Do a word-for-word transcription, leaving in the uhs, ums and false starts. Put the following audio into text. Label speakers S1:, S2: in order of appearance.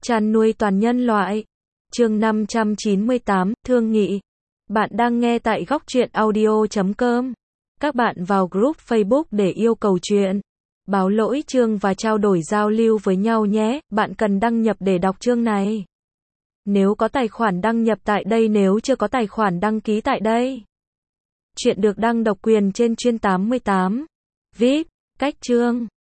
S1: Chăn nuôi toàn nhân loại. Chương năm trăm chín mươi tám, thương nghị. Bạn đang nghe tại góc truyện audio chấm com. Các bạn vào group Facebook để yêu cầu chuyện, báo lỗi chương và trao đổi giao lưu với nhau nhé. Bạn cần đăng nhập để đọc chương này. Nếu có tài khoản đăng nhập tại đây, nếu chưa có tài khoản đăng ký tại đây. Chuyện được đăng độc quyền trên chuyên tám mươi tám. vê i pê, cách chương.